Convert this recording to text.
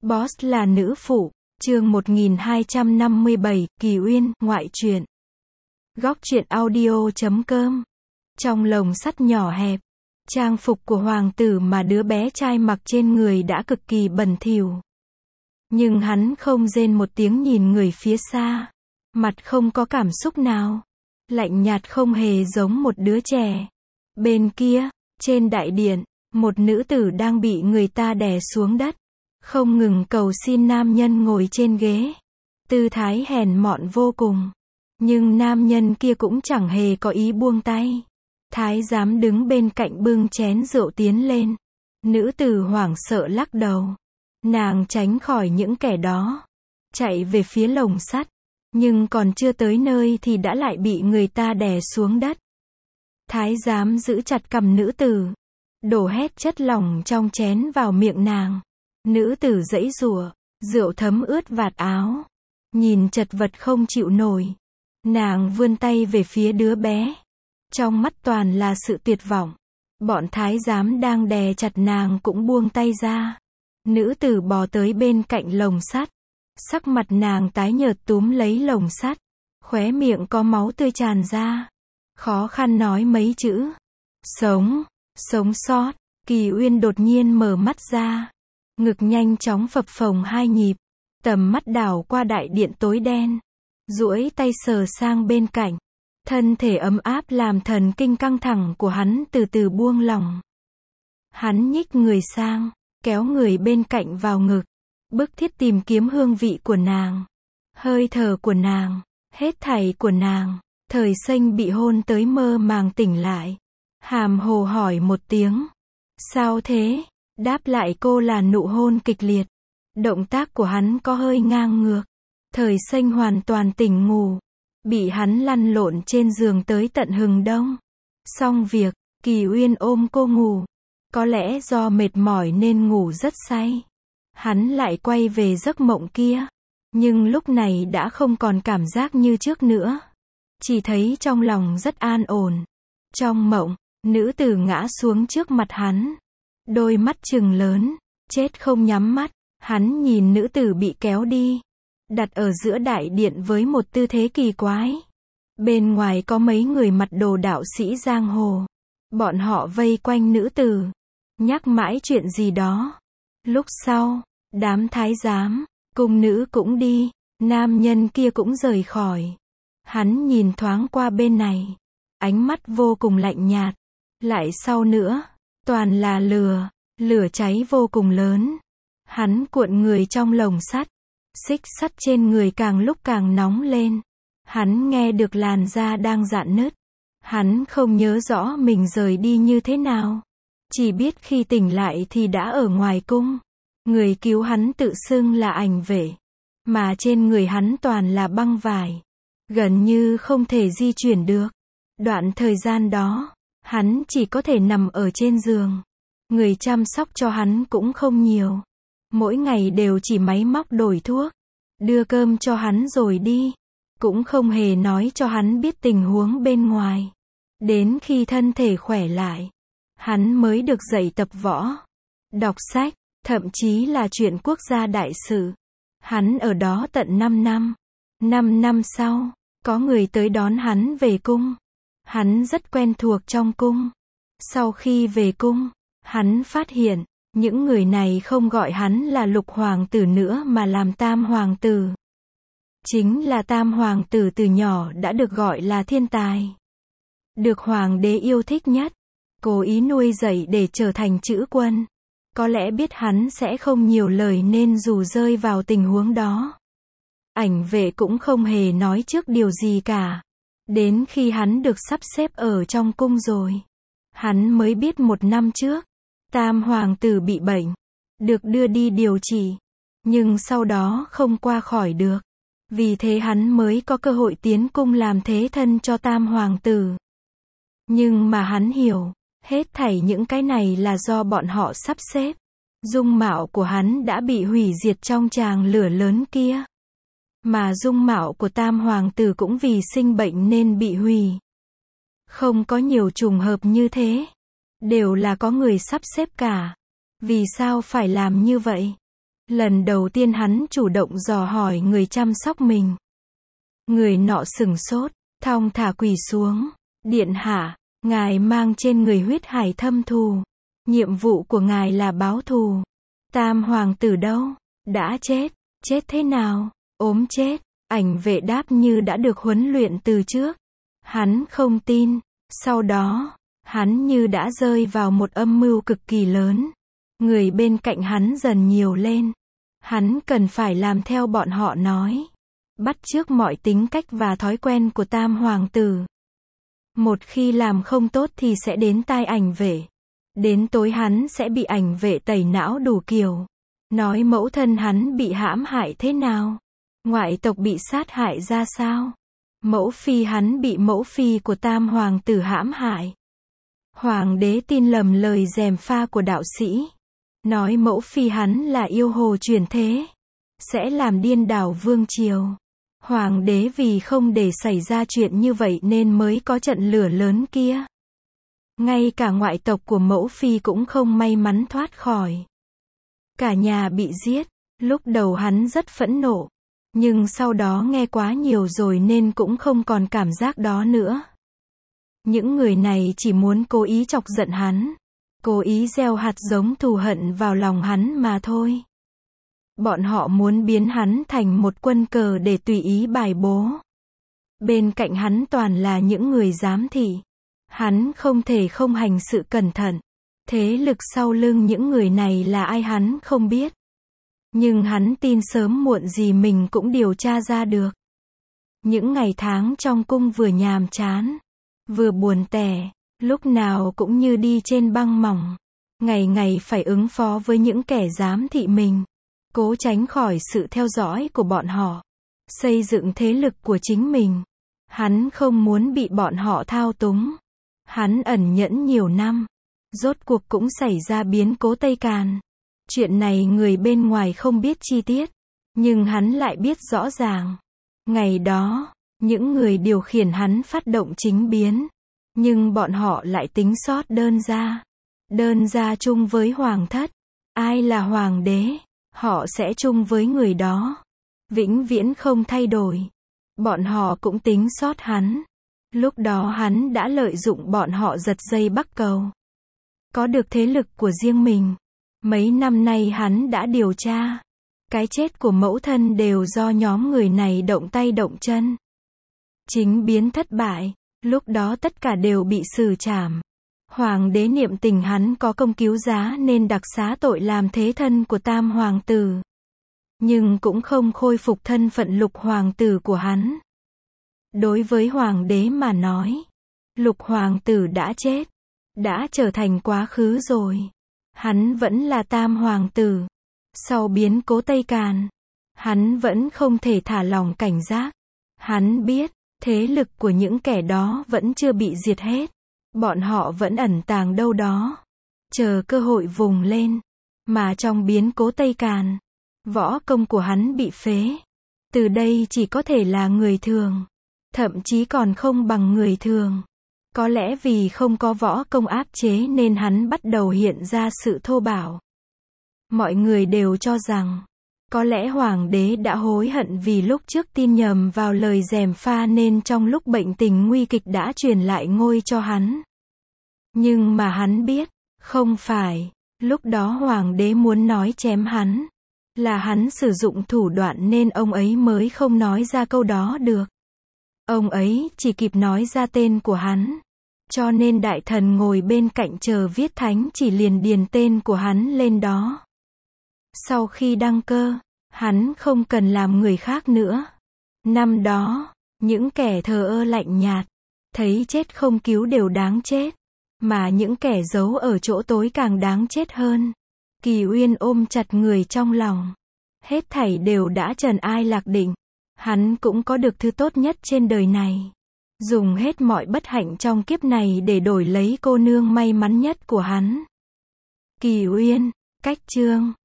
Boss là nữ phụ, chương 1257, Kỳ Uyên, ngoại truyện. Góc truyện audio.com. Trong lồng sắt nhỏ hẹp, trang phục của hoàng tử mà đứa bé trai mặc trên người đã cực kỳ bẩn thỉu. Nhưng hắn không rên một tiếng nhìn người phía xa. Mặt không có cảm xúc nào. Lạnh nhạt không hề giống một đứa trẻ. Bên kia, trên đại điện, một nữ tử đang bị người ta đè xuống đất. Không ngừng cầu xin nam nhân ngồi trên ghế. Tư thái hèn mọn vô cùng. Nhưng nam nhân kia cũng chẳng hề có ý buông tay. Thái giám đứng bên cạnh bưng chén rượu tiến lên. Nữ tử hoảng sợ lắc đầu. Nàng tránh khỏi những kẻ đó. Chạy về phía lồng sắt. Nhưng còn chưa tới nơi thì đã lại bị người ta đè xuống đất. Thái giám giữ chặt cằm nữ tử. Đổ hết chất lỏng trong chén vào miệng nàng. Nữ tử giãy giụa, rượu thấm ướt vạt áo. Nhìn chật vật không chịu nổi. Nàng vươn tay về phía đứa bé. Trong mắt toàn là sự tuyệt vọng. Bọn thái giám đang đè chặt nàng cũng buông tay ra. Nữ tử bò tới bên cạnh lồng sắt. Sắc mặt nàng tái nhợt túm lấy lồng sắt. Khóe miệng có máu tươi tràn ra. Khó khăn nói mấy chữ. Sống sót. Kỳ Uyên đột nhiên mở mắt ra. Ngực nhanh chóng phập phồng hai nhịp. Tầm mắt đảo qua đại điện tối đen. Duỗi tay sờ sang bên cạnh. Thân thể ấm áp làm thần kinh căng thẳng của hắn từ từ buông lỏng. Hắn nhích người sang, kéo người bên cạnh vào ngực. Bức thiết tìm kiếm hương vị của nàng. Hơi thở của nàng, hết thảy của nàng. Thời Xanh bị hôn tới mơ màng tỉnh lại. Hàm hồ hỏi một tiếng. Sao thế? Đáp lại cô là nụ hôn kịch liệt. Động tác của hắn có hơi ngang ngược. Thời Xanh hoàn toàn tỉnh ngủ. Bị hắn lăn lộn trên giường tới tận hừng đông. Xong việc, Kỳ Uyên ôm cô ngủ. Có lẽ do mệt mỏi nên ngủ rất say. Hắn lại quay về giấc mộng kia. Nhưng lúc này đã không còn cảm giác như trước nữa. Chỉ thấy trong lòng rất an ổn. Trong mộng, nữ tử ngã xuống trước mặt hắn. Đôi mắt trừng lớn, chết không nhắm mắt. Hắn nhìn nữ tử bị kéo đi. Đặt ở giữa đại điện với một tư thế kỳ quái. Bên ngoài có mấy người mặc đồ đạo sĩ giang hồ. Bọn họ vây quanh nữ tử. Nhắc mãi chuyện gì đó. Lúc sau, đám thái giám, cung nữ cũng đi. Nam nhân kia cũng rời khỏi. Hắn nhìn thoáng qua bên này. Ánh mắt vô cùng lạnh nhạt. Lại sau nữa, toàn là lửa cháy vô cùng lớn. Hắn cuộn người trong lồng sắt. Xích sắt trên người càng lúc càng nóng lên. Hắn nghe được làn da đang rạn nứt. Hắn không nhớ rõ mình rời đi như thế nào. Chỉ biết khi tỉnh lại thì đã ở ngoài cung. Người cứu hắn tự xưng là ảnh vệ. Mà trên người hắn toàn là băng vải. Gần như không thể di chuyển được. Đoạn thời gian đó, hắn chỉ có thể nằm ở trên giường. Người chăm sóc cho hắn cũng không nhiều. Mỗi ngày đều chỉ máy móc đổi thuốc. Đưa cơm cho hắn rồi đi. Cũng không hề nói cho hắn biết tình huống bên ngoài. Đến khi thân thể khỏe lại, hắn mới được dạy tập võ, đọc sách, thậm chí là chuyện quốc gia đại sự. Hắn ở đó tận 5 năm. 5 năm sau, có người tới đón hắn về cung. Hắn rất quen thuộc trong cung. Sau khi về cung, hắn phát hiện, những người này không gọi hắn là Lục Hoàng tử nữa mà làm Tam Hoàng tử. Chính là Tam Hoàng tử từ nhỏ đã được gọi là thiên tài. Được Hoàng đế yêu thích nhất. Cố ý nuôi dạy để trở thành chữ quân. Có lẽ biết hắn sẽ không nhiều lời nên dù rơi vào tình huống đó. Ảnh vệ cũng không hề nói trước điều gì cả. Đến khi hắn được sắp xếp ở trong cung rồi. Hắn mới biết 1 năm trước. Tam Hoàng tử bị bệnh. Được đưa đi điều trị. Nhưng sau đó không qua khỏi được. Vì thế hắn mới có cơ hội tiến cung làm thế thân cho Tam Hoàng tử. Nhưng mà hắn hiểu. Hết thảy những cái này là do bọn họ sắp xếp. Dung mạo của hắn đã bị hủy diệt trong tràng lửa lớn kia. Mà dung mạo của Tam Hoàng tử cũng vì sinh bệnh nên bị hủy. Không có nhiều trùng hợp như thế. Đều là có người sắp xếp cả. Vì sao phải làm như vậy? Lần đầu tiên hắn chủ động dò hỏi người chăm sóc mình. Người nọ sửng sốt, thong thả quỳ xuống. Điện hạ, ngài mang trên người huyết hải thâm thù. Nhiệm vụ của ngài là báo thù. Tam hoàng tử đâu? Đã chết. Chết thế nào? Ốm chết. Ảnh vệ đáp như đã được huấn luyện từ trước. Hắn không tin. Sau đó, hắn như đã rơi vào một âm mưu cực kỳ lớn. Người bên cạnh hắn dần nhiều lên. Hắn cần phải làm theo bọn họ nói. Bắt chước mọi tính cách và thói quen của tam hoàng tử. Một khi làm không tốt thì sẽ đến tai ảnh vệ. Đến tối hắn sẽ bị ảnh vệ tẩy não đủ kiểu. Nói mẫu thân hắn bị hãm hại thế nào. Ngoại tộc bị sát hại ra sao. Mẫu phi hắn bị mẫu phi của tam hoàng tử hãm hại. Hoàng đế tin lầm lời gièm pha của đạo sĩ. Nói mẫu phi hắn là yêu hồ chuyển thế. Sẽ làm điên đảo vương triều. Hoàng đế vì không để xảy ra chuyện như vậy nên mới có trận lửa lớn kia. Ngay cả ngoại tộc của mẫu phi cũng không may mắn thoát khỏi. Cả nhà bị giết. Lúc đầu hắn rất phẫn nộ. Nhưng sau đó nghe quá nhiều rồi nên cũng không còn cảm giác đó nữa. Những người này chỉ muốn cố ý chọc giận hắn. Cố ý gieo hạt giống thù hận vào lòng hắn mà thôi. Bọn họ muốn biến hắn thành một quân cờ để tùy ý bài bố. Bên cạnh hắn toàn là những người giám thị. Hắn không thể không hành sự cẩn thận. Thế lực sau lưng những người này là ai hắn không biết. Nhưng hắn tin sớm muộn gì mình cũng điều tra ra được. Những ngày tháng trong cung vừa nhàm chán, vừa buồn tẻ, lúc nào cũng như đi trên băng mỏng. Ngày ngày phải ứng phó với những kẻ giám thị mình. Cố tránh khỏi sự theo dõi của bọn họ. Xây dựng thế lực của chính mình. Hắn không muốn bị bọn họ thao túng. Hắn ẩn nhẫn nhiều năm. Rốt cuộc cũng xảy ra biến cố Tây Càn. Chuyện này người bên ngoài không biết chi tiết. Nhưng hắn lại biết rõ ràng. Ngày đó, những người điều khiển hắn phát động chính biến. Nhưng bọn họ lại tính sót đơn gia. Đơn gia chung với hoàng thất. Ai là hoàng đế? Họ sẽ chung với người đó. Vĩnh viễn không thay đổi. Bọn họ cũng tính sót hắn. Lúc đó hắn đã lợi dụng bọn họ giật dây bắc cầu. Có được thế lực của riêng mình. Mấy năm nay hắn đã điều tra. Cái chết của mẫu thân đều do nhóm người này động tay động chân. Chính biến thất bại. Lúc đó tất cả đều bị xử trảm. Hoàng đế niệm tình hắn có công cứu giá nên đặc xá tội làm thế thân của tam hoàng tử. Nhưng cũng không khôi phục thân phận lục hoàng tử của hắn. Đối với hoàng đế mà nói, lục hoàng tử đã chết. Đã trở thành quá khứ rồi. Hắn vẫn là tam hoàng tử. Sau biến cố Tây Càn, hắn vẫn không thể thả lỏng cảnh giác. Hắn biết, thế lực của những kẻ đó vẫn chưa bị diệt hết. Bọn họ vẫn ẩn tàng đâu đó. Chờ cơ hội vùng lên. Mà trong biến cố Tây Càn, võ công của hắn bị phế. Từ đây chỉ có thể là người thường. Thậm chí còn không bằng người thường. Có lẽ vì không có võ công áp chế nên hắn bắt đầu hiện ra sự thô bạo. Mọi người đều cho rằng, có lẽ hoàng đế đã hối hận vì lúc trước tin nhầm vào lời gièm pha nên trong lúc bệnh tình nguy kịch đã truyền lại ngôi cho hắn. Nhưng mà hắn biết, không phải, lúc đó hoàng đế muốn nói chém hắn. Là hắn sử dụng thủ đoạn nên ông ấy mới không nói ra câu đó được. Ông ấy chỉ kịp nói ra tên của hắn. Cho nên đại thần ngồi bên cạnh chờ viết thánh chỉ liền điền tên của hắn lên đó. Sau khi đăng cơ, hắn không cần làm người khác nữa. Năm đó, những kẻ thờ ơ lạnh nhạt, thấy chết không cứu đều đáng chết. Mà những kẻ giấu ở chỗ tối càng đáng chết hơn. Kỳ Uyên ôm chặt người trong lòng. Hết thảy đều đã trần ai lạc định. Hắn cũng có được thứ tốt nhất trên đời này. Dùng hết mọi bất hạnh trong kiếp này để đổi lấy cô nương may mắn nhất của hắn. Kỳ Uyên, cách chương